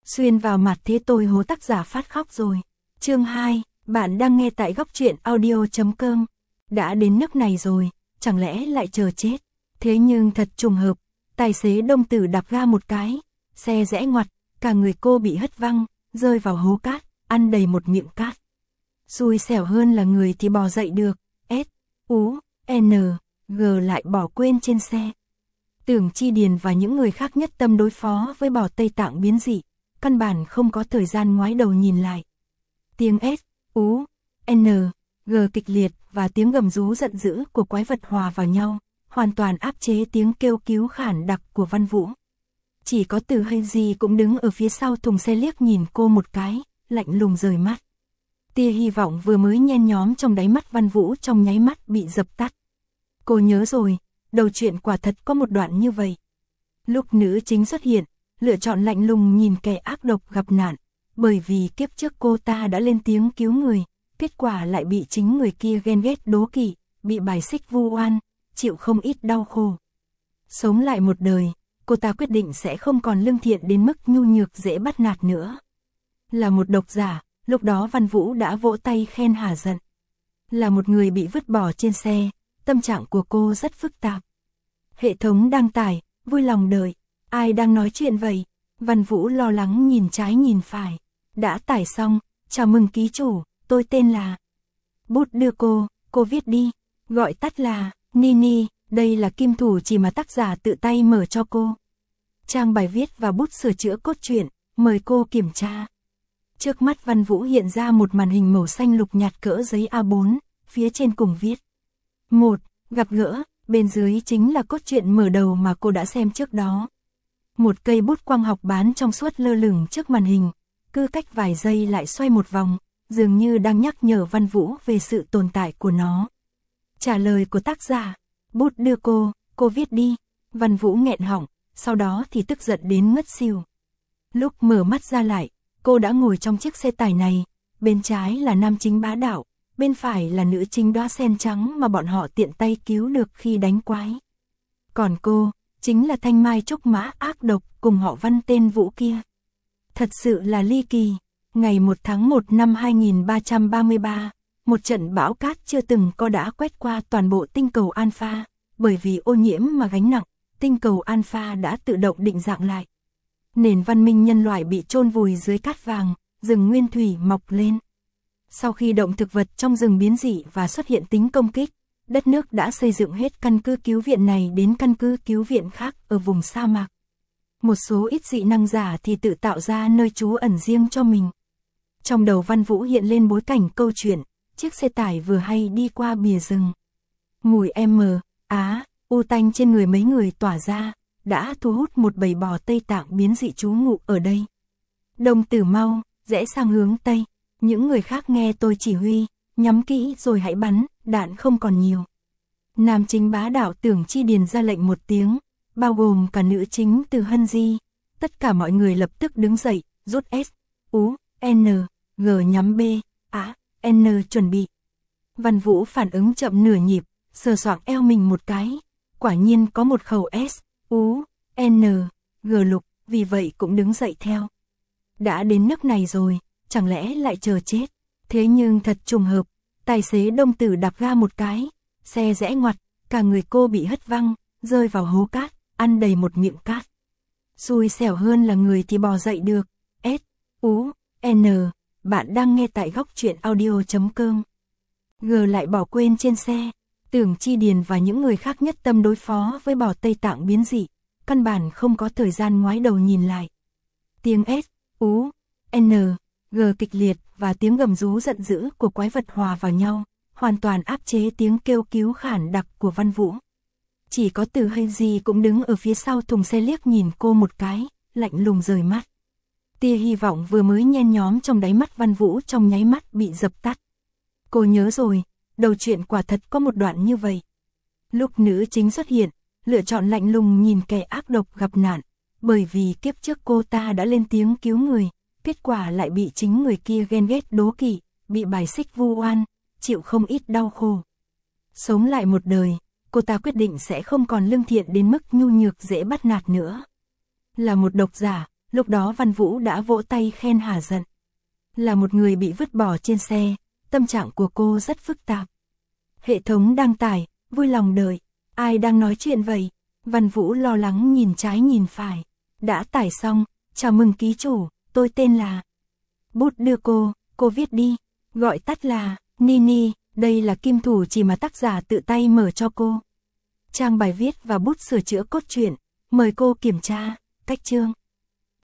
Xuyên vào mặt thế tôi hố tác giả phát khóc rồi. Chương 2, bạn đang nghe tại góc truyện audio.com. Đã đến nước này rồi, chẳng lẽ lại chờ chết. Thế nhưng thật trùng hợp, tài xế Đông Tử đạp ga một cái, xe rẽ ngoặt, cả người cô bị hất văng, rơi vào hố cát, ăn đầy một miệng cát. Xui xẻo hơn là người thì bò dậy được, S, U, N, G lại bỏ quên trên xe. Tưởng Chi Điền và những người khác nhất tâm đối phó với bò Tây Tạng biến dị, căn bản không có thời gian ngoái đầu nhìn lại. Tiếng S, U, N, G kịch liệt và tiếng gầm rú giận dữ của quái vật hòa vào nhau, hoàn toàn áp chế tiếng kêu cứu khản đặc của Văn Vũ. Chỉ có Từ Hay Di cũng đứng ở phía sau thùng xe liếc nhìn cô một cái, lạnh lùng rời mắt. Tia hy vọng vừa mới nhen nhóm trong đáy mắt Văn Vũ trong nháy mắt bị dập tắt. Cô nhớ rồi, đầu truyện quả thật có một đoạn như vậy. Lúc nữ chính xuất hiện, lựa chọn lạnh lùng nhìn kẻ ác độc gặp nạn, bởi vì kiếp trước cô ta đã lên tiếng cứu người, kết quả lại bị chính người kia ghen ghét đố kỵ, bị bài xích vu oan, chịu không ít đau khổ. Sống lại một đời, cô ta quyết định sẽ không còn lương thiện đến mức nhu nhược dễ bắt nạt nữa. Là một độc giả, lúc đó Văn Vũ đã vỗ tay khen hả giận. Là một người bị vứt bỏ trên xe, tâm trạng của cô rất phức tạp. Hệ thống đăng tải, vui lòng đợi. Ai đang nói chuyện vậy? Văn Vũ lo lắng nhìn trái nhìn phải. Đã tải xong, chào mừng ký chủ, tôi tên là... Bút đưa cô viết đi. Gọi tắt là Nini, đây là kim thủ chỉ mà tác giả tự tay mở cho cô. Trang bài viết và bút sửa chữa cốt truyện, mời cô kiểm tra. Trước mắt Văn Vũ hiện ra một màn hình màu xanh lục nhạt cỡ giấy A4, phía trên cùng viết. 1. Gặp gỡ, bên dưới chính là cốt truyện mở đầu mà cô đã xem trước đó. Một cây bút quang học bán trong suốt lơ lửng trước màn hình, cứ cách vài giây lại xoay một vòng, dường như đang nhắc nhở Văn Vũ về sự tồn tại của nó. Trả lời của tác giả, bút đưa cô viết đi. Văn Vũ nghẹn họng, sau đó thì tức giận đến ngất xỉu. Lúc mở mắt ra lại, cô đã ngồi trong chiếc xe tải này, bên trái là nam chính bá đạo, bên phải là nữ chính đóa sen trắng mà bọn họ tiện tay cứu được khi đánh quái. Còn cô, chính là thanh mai trúc mã ác độc cùng họ Văn tên Vũ kia. Thật sự là ly kỳ. Ngày 1 tháng 1 năm 2333, một trận bão cát chưa từng có đã quét qua toàn bộ tinh cầu Alpha, bởi vì ô nhiễm mà gánh nặng, tinh cầu Alpha đã tự động định dạng lại. Nền văn minh nhân loại bị chôn vùi dưới cát vàng, rừng nguyên thủy mọc lên. Sau khi động thực vật trong rừng biến dị và xuất hiện tính công kích, đất nước đã xây dựng hết căn cứ cứu viện này đến căn cứ cứu viện khác ở vùng sa mạc. Một số ít dị năng giả thì tự tạo ra nơi trú ẩn riêng cho mình. Trong đầu Văn Vũ hiện lên bối cảnh câu chuyện, chiếc xe tải vừa hay đi qua bìa rừng. Mùi U tanh trên người mấy người tỏa ra, đã thu hút một bầy bò Tây Tạng biến dị trú ngụ ở đây. Đông Tử mau, rẽ sang hướng Tây. Những người khác nghe tôi chỉ huy, nhắm kỹ rồi hãy bắn, đạn không còn nhiều. Nam chính bá đạo Tưởng Chi Điền ra lệnh một tiếng, bao gồm cả nữ chính Từ Hân Di. Tất cả mọi người lập tức đứng dậy, rút S, U, N, G nhắm B, A, N chuẩn bị. Văn Vũ phản ứng chậm nửa nhịp, sờ soạng eo mình một cái. Quả nhiên có một khẩu S, U, N, G lục, vì vậy cũng đứng dậy theo. Đã đến nước này rồi, chẳng lẽ lại chờ chết. Thế nhưng thật trùng hợp, tài xế Đông Tử đạp ga một cái, xe rẽ ngoặt, cả người cô bị hất văng, rơi vào hố cát, ăn đầy một miệng cát. Xui xẻo hơn là người thì bò dậy được. S, U, N, bạn đang nghe tại góc truyện audio.com. G lại bỏ quên trên xe. Tưởng Chi Điền và những người khác nhất tâm đối phó với bò Tây Tạng biến dị, căn bản không có thời gian ngoái đầu nhìn lại. Tiếng S, U, N, G kịch liệt và tiếng gầm rú giận dữ của quái vật hòa vào nhau, hoàn toàn áp chế tiếng kêu cứu khản đặc của Văn Vũ. Chỉ có Từ Hay Di cũng đứng ở phía sau thùng xe liếc nhìn cô một cái, lạnh lùng rời mắt. Tia hy vọng vừa mới nhen nhóm trong đáy mắt Văn Vũ trong nháy mắt bị dập tắt. Cô nhớ rồi, đầu truyện quả thật có một đoạn như vậy. Lúc nữ chính xuất hiện, lựa chọn lạnh lùng nhìn kẻ ác độc gặp nạn, bởi vì kiếp trước cô ta đã lên tiếng cứu người, kết quả lại bị chính người kia ghen ghét đố kỵ, bị bài xích vu oan, chịu không ít đau khổ. Sống lại một đời, cô ta quyết định sẽ không còn lương thiện đến mức nhu nhược dễ bắt nạt nữa. Là một độc giả, Lúc đó Văn Vũ đã vỗ tay khen hả giận. Là một người bị vứt bỏ trên xe, tâm trạng của cô rất phức tạp. Hệ thống đăng tải, vui lòng đợi. Ai đang nói chuyện vậy? Văn Vũ lo lắng nhìn trái nhìn phải. Đã tải xong, chào mừng ký chủ, tôi tên là. Bút đưa cô viết đi. Gọi tắt là Nini, đây là kim thủ chỉ mà tác giả tự tay mở cho cô. Trang bài viết và bút sửa chữa cốt truyện, mời cô kiểm tra. Cách chương.